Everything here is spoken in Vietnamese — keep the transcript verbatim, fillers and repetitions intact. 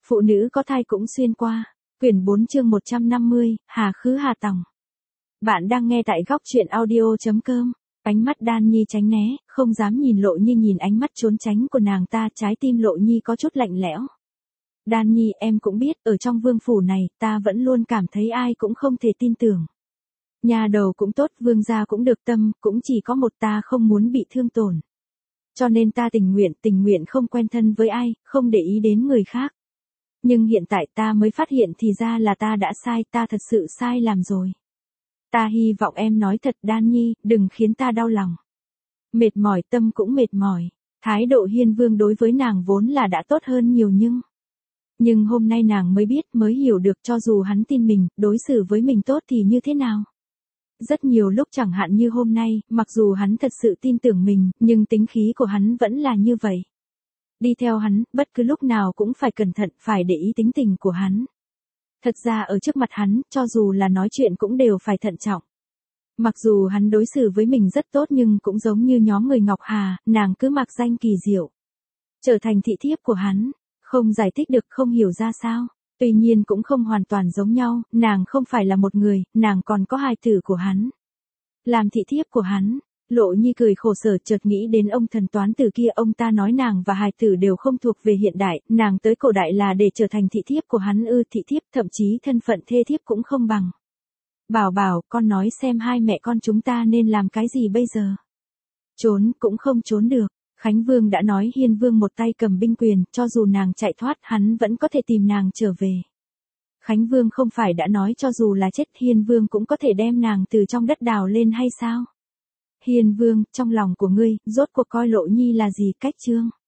Phụ nữ có thai cũng xuyên qua. Quyển bốn chương một trăm năm mươi, Hà Khứ Hà Tòng. Bạn đang nghe tại góc truyện audio.com. Ánh mắt Đan Nhi tránh né, không dám nhìn Lộ Nhi, nhìn ánh mắt trốn tránh của nàng ta, trái tim Lộ Nhi có chút lạnh lẽo. Đan Nhi, em cũng biết, ở trong vương phủ này, ta vẫn luôn cảm thấy ai cũng không thể tin tưởng. Nhà đầu cũng tốt, vương gia cũng được, tâm, cũng chỉ có một ta không muốn bị thương tổn. Cho nên ta tình nguyện, tình nguyện không quen thân với ai, không để ý đến người khác. Nhưng hiện tại ta mới phát hiện thì ra là ta đã sai, ta thật sự sai làm rồi. Ta hy vọng em nói thật Đan Nhi, đừng khiến ta đau lòng. Mệt mỏi, tâm cũng mệt mỏi. Thái độ Hiên Vương đối với nàng vốn là đã tốt hơn nhiều nhưng... Nhưng hôm nay nàng mới biết, mới hiểu được cho dù hắn tin mình, đối xử với mình tốt thì như thế nào. Rất nhiều lúc chẳng hạn như hôm nay, mặc dù hắn thật sự tin tưởng mình, nhưng tính khí của hắn vẫn là như vậy. Đi theo hắn, bất cứ lúc nào cũng phải cẩn thận, phải để ý tính tình của hắn. Thật ra ở trước mặt hắn, cho dù là nói chuyện cũng đều phải thận trọng. Mặc dù hắn đối xử với mình rất tốt nhưng cũng giống như nhóm người Ngọc Hà, nàng cứ mặc danh kỳ diệu. Trở thành thị thiếp của hắn, không giải thích được, không hiểu ra sao. Tuy nhiên cũng không hoàn toàn giống nhau, nàng không phải là một người, nàng còn có hài tử của hắn. Làm thị thiếp của hắn, Lộ Nhi cười khổ sở, chợt nghĩ đến ông thần toán tử kia, ông ta nói nàng và hài tử đều không thuộc về hiện đại, nàng tới cổ đại là để trở thành thị thiếp của hắn ư? Thị thiếp, thậm chí thân phận thê thiếp cũng không bằng. Bảo Bảo, con nói xem hai mẹ con chúng ta nên làm cái gì bây giờ? Trốn cũng không trốn được. Khánh Vương đã nói Hiên Vương một tay cầm binh quyền, cho dù nàng chạy thoát hắn vẫn có thể tìm nàng trở về. Khánh Vương không phải đã nói cho dù là chết Hiên Vương cũng có thể đem nàng từ trong đất đào lên hay sao? Hiên Vương, trong lòng của ngươi, rốt cuộc coi Lộ Nhi là gì? Cách chương.